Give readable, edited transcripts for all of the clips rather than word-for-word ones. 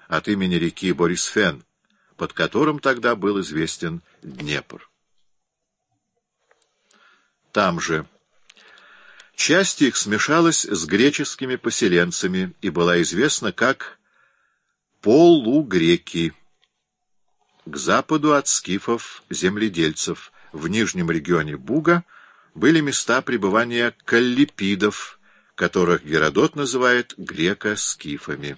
от имени реки Борисфен, под которым тогда был известен Днепр. Там же часть их смешалась с греческими поселенцами и была известна как полугреки. К западу от скифов-земледельцев в нижнем регионе Буга были места пребывания коллипидов, которых Геродот называет греко-скифами.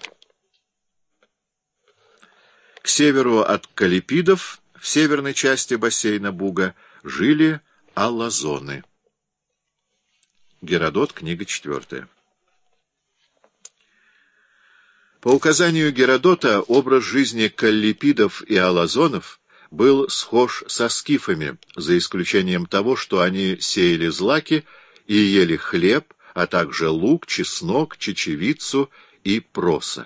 К северу от коллипидов в северной части бассейна Буга жили алазоны. Геродот, книга 4. По указанию Геродота, образ жизни коллипидов и алазонов был схож со скифами, за исключением того, что они сеяли злаки и ели хлеб, а также лук, чеснок, чечевицу и проса.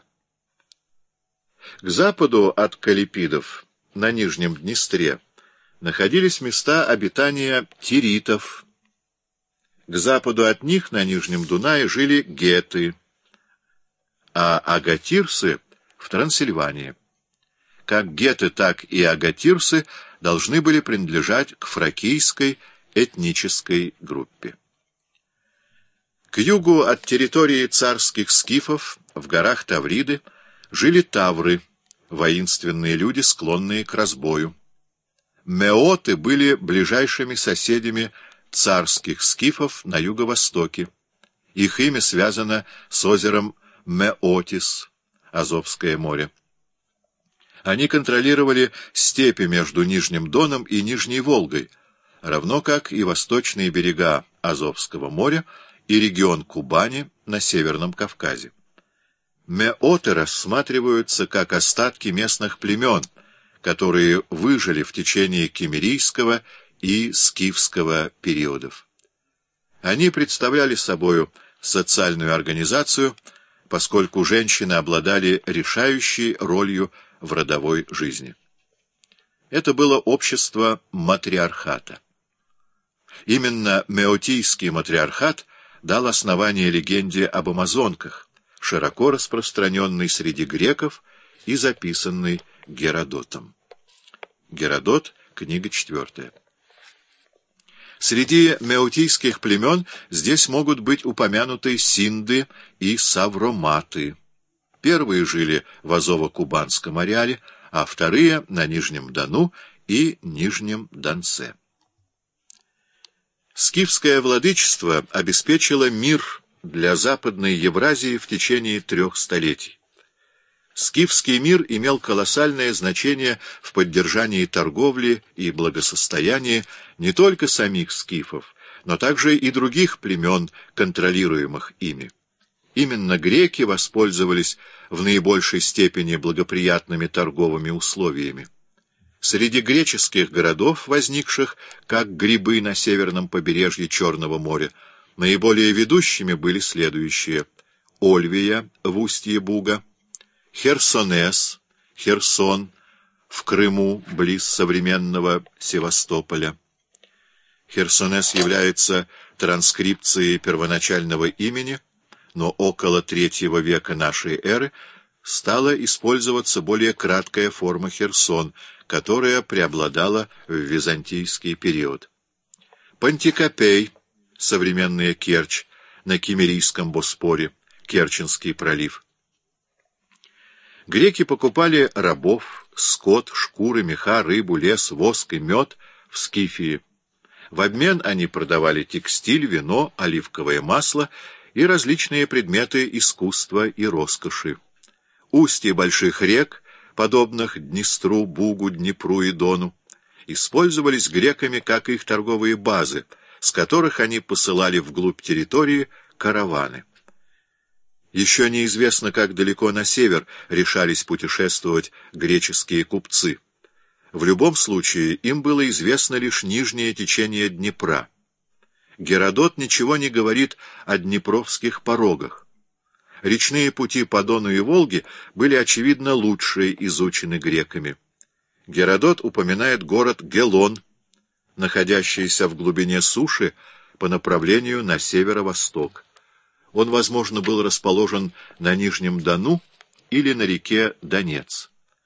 К западу от коллипидов, на Нижнем Днестре, находились места обитания тиритов. К западу от них, на Нижнем Дунае, жили геты, а агатирсы в Трансильвании. Как геты, так и агатирсы должны были принадлежать к фракийской этнической группе. К югу от территории царских скифов, в горах Тавриды, жили тавры, воинственные люди, склонные к разбою. Меоты были ближайшими соседями царских скифов на юго-востоке. Их имя связано с озером Меотис, Азовское море. Они контролировали степи между Нижним Доном и Нижней Волгой, равно как и восточные берега Азовского моря и регион Кубани на Северном Кавказе. Меоты рассматриваются как остатки местных племен, которые выжили в течение киммерийского и скифского периодов. Они представляли собою социальную организацию, поскольку женщины обладали решающей ролью в родовой жизни. Это было общество матриархата. Именно меотийский матриархат дал основание легенде об амазонках, широко распространенной среди греков и записанной Геродотом. Геродот, книга 4. Среди меотийских племен здесь могут быть упомянуты синды и савроматы. Первые жили в Азово-Кубанском ареале, а вторые — на Нижнем Дону и Нижнем Донце. Скифское владычество обеспечило мир для Западной Евразии в течение 3 столетий. Скифский мир имел колоссальное значение в поддержании торговли и благосостояния не только самих скифов, но также и других племен, контролируемых ими. Именно греки воспользовались в наибольшей степени благоприятными торговыми условиями. Среди греческих городов, возникших как грибы на северном побережье Черного моря, наиболее ведущими были следующие: Ольвия в устье Буга, Херсонес, Херсон в Крыму, близ современного Севастополя. Херсонес является транскрипцией первоначального имени, но около III века нашей эры стала использоваться более краткая форма Херсон, которая преобладала в византийский период. Пантикопей, современная Керчь, на Киммерийском Боспоре, Керченский пролив. Греки покупали рабов, скот, шкуры, меха, рыбу, лес, воск и мед в Скифии. В обмен они продавали текстиль, вино, оливковое масло и различные предметы искусства и роскоши. Устья больших рек, подобных Днестру, Бугу, Днепру и Дону, использовались греками как их торговые базы, с которых они посылали вглубь территории караваны. Еще неизвестно, как далеко на север решались путешествовать греческие купцы. В любом случае, им было известно лишь нижнее течение Днепра. Геродот ничего не говорит о днепровских порогах. Речные пути по Дону и Волге были, очевидно, лучше изучены греками. Геродот упоминает город Гелон, находящийся в глубине суши по направлению на северо-восток. Он, возможно, был расположен на Нижнем Дону или на реке Донец.